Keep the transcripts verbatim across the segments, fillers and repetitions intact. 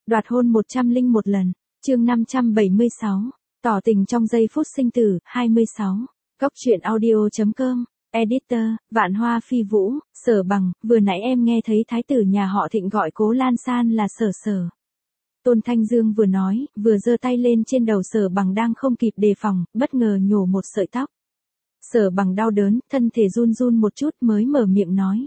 Đoạt hôn một trăm lẻ một lần. Chương năm trăm bảy mươi sáu. Tỏ tình trong giây phút sinh tử. hai mươi sáu. Góc truyện audio chấm com. Editor, Vạn Hoa Phi Vũ, Sở Bằng, vừa nãy em nghe thấy thái tử nhà họ Thịnh gọi Cố Lan San là Sở Sở. Tôn Thanh Dương vừa nói, vừa giơ tay lên trên đầu Sở Bằng đang không kịp đề phòng, bất ngờ nhổ một sợi tóc. Sở Bằng đau đớn, thân thể run run một chút mới mở miệng nói.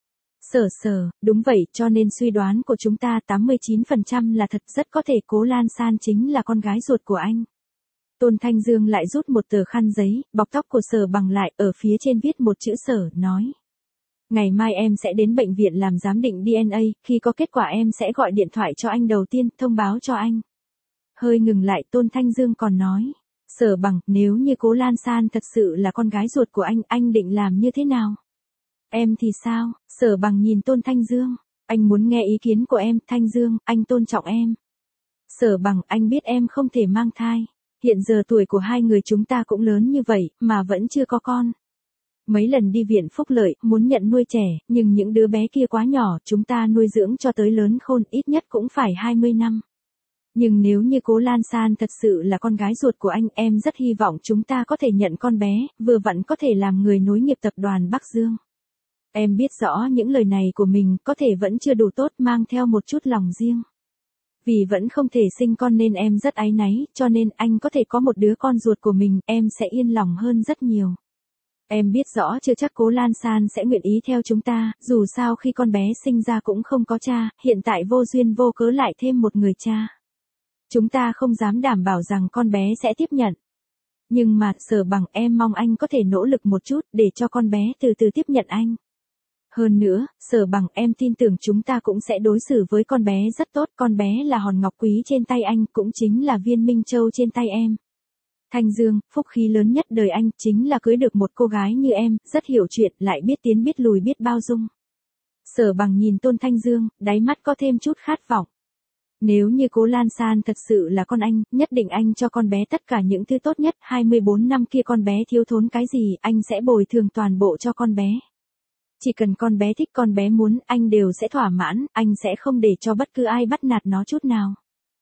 Sở Sở, đúng vậy, cho nên suy đoán của chúng ta tám mươi chín phần trăm là thật, rất có thể Cố Lan San chính là con gái ruột của anh. Tôn Thanh Dương lại rút một tờ khăn giấy, bọc tóc của Sở Bằng lại, ở phía trên viết một chữ Sở, nói. Ngày mai em sẽ đến bệnh viện làm giám định đê en a, khi có kết quả em sẽ gọi điện thoại cho anh đầu tiên, thông báo cho anh. Hơi ngừng lại, Tôn Thanh Dương còn nói. Sở Bằng, nếu như Cố Lan San thật sự là con gái ruột của anh, anh định làm như thế nào? Em thì sao? Sở Bằng nhìn Tôn Thanh Dương. Anh muốn nghe ý kiến của em, Thanh Dương, anh tôn trọng em. Sở Bằng, anh biết em không thể mang thai. Hiện giờ tuổi của hai người chúng ta cũng lớn như vậy, mà vẫn chưa có con. Mấy lần đi viện phúc lợi, muốn nhận nuôi trẻ, nhưng những đứa bé kia quá nhỏ, chúng ta nuôi dưỡng cho tới lớn khôn, ít nhất cũng phải hai mươi năm. Nhưng nếu như Cố Lan San thật sự là con gái ruột của anh, em rất hy vọng chúng ta có thể nhận con bé, vừa vặn có thể làm người nối nghiệp tập đoàn Bắc Dương. Em biết rõ những lời này của mình có thể vẫn chưa đủ tốt, mang theo một chút lòng riêng. Vì vẫn không thể sinh con nên em rất áy náy, cho nên anh có thể có một đứa con ruột của mình, em sẽ yên lòng hơn rất nhiều. Em biết rõ chưa chắc Cố Lan San sẽ nguyện ý theo chúng ta, dù sao khi con bé sinh ra cũng không có cha, hiện tại vô duyên vô cớ lại thêm một người cha. Chúng ta không dám đảm bảo rằng con bé sẽ tiếp nhận. Nhưng mà, Sở Bằng, em mong anh có thể nỗ lực một chút, để cho con bé từ từ tiếp nhận anh. Hơn nữa, Sở Bằng, em tin tưởng chúng ta cũng sẽ đối xử với con bé rất tốt, con bé là hòn ngọc quý trên tay anh, cũng chính là viên minh châu trên tay em. Thanh Dương, phúc khí lớn nhất đời anh, chính là cưới được một cô gái như em, rất hiểu chuyện, lại biết tiến biết lùi biết bao dung. Sở Bằng nhìn Tôn Thanh Dương, đáy mắt có thêm chút khát vọng. Nếu như Cố Lan San thật sự là con anh, nhất định anh cho con bé tất cả những thứ tốt nhất, hai mươi bốn năm kia con bé thiếu thốn cái gì, anh sẽ bồi thường toàn bộ cho con bé. Chỉ cần con bé thích, con bé muốn, anh đều sẽ thỏa mãn, anh sẽ không để cho bất cứ ai bắt nạt nó chút nào.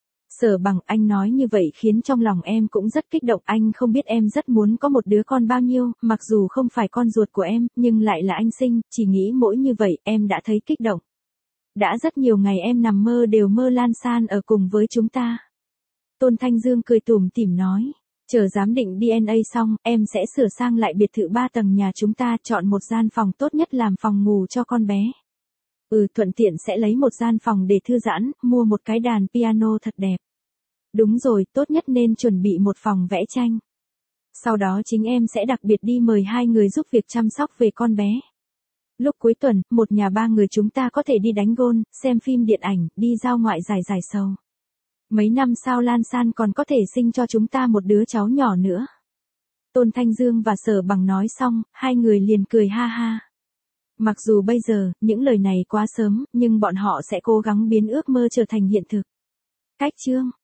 Sở Bằng, anh nói như vậy khiến trong lòng em cũng rất kích động, anh không biết em rất muốn có một đứa con bao nhiêu, mặc dù không phải con ruột của em, nhưng lại là anh sinh, chỉ nghĩ mỗi như vậy, em đã thấy kích động. Đã rất nhiều ngày em nằm mơ đều mơ Lan San ở cùng với chúng ta. Tôn Thanh Dương cười tủm tỉm nói. Chờ giám định đê en a xong, em sẽ sửa sang lại biệt thự ba tầng nhà chúng ta, chọn một gian phòng tốt nhất làm phòng ngủ cho con bé. Ừ, thuận tiện sẽ lấy một gian phòng để thư giãn, mua một cái đàn piano thật đẹp. Đúng rồi, tốt nhất nên chuẩn bị một phòng vẽ tranh. Sau đó chính em sẽ đặc biệt đi mời hai người giúp việc chăm sóc về con bé. Lúc cuối tuần, một nhà ba người chúng ta có thể đi đánh golf, xem phim điện ảnh, đi giao ngoại giải giải sầu. Mấy năm sau Lan San còn có thể sinh cho chúng ta một đứa cháu nhỏ nữa. Tôn Thanh Dương và Sở Bằng nói xong, hai người liền cười ha ha. Mặc dù bây giờ, những lời này quá sớm, nhưng bọn họ sẽ cố gắng biến ước mơ trở thành hiện thực. Cách chương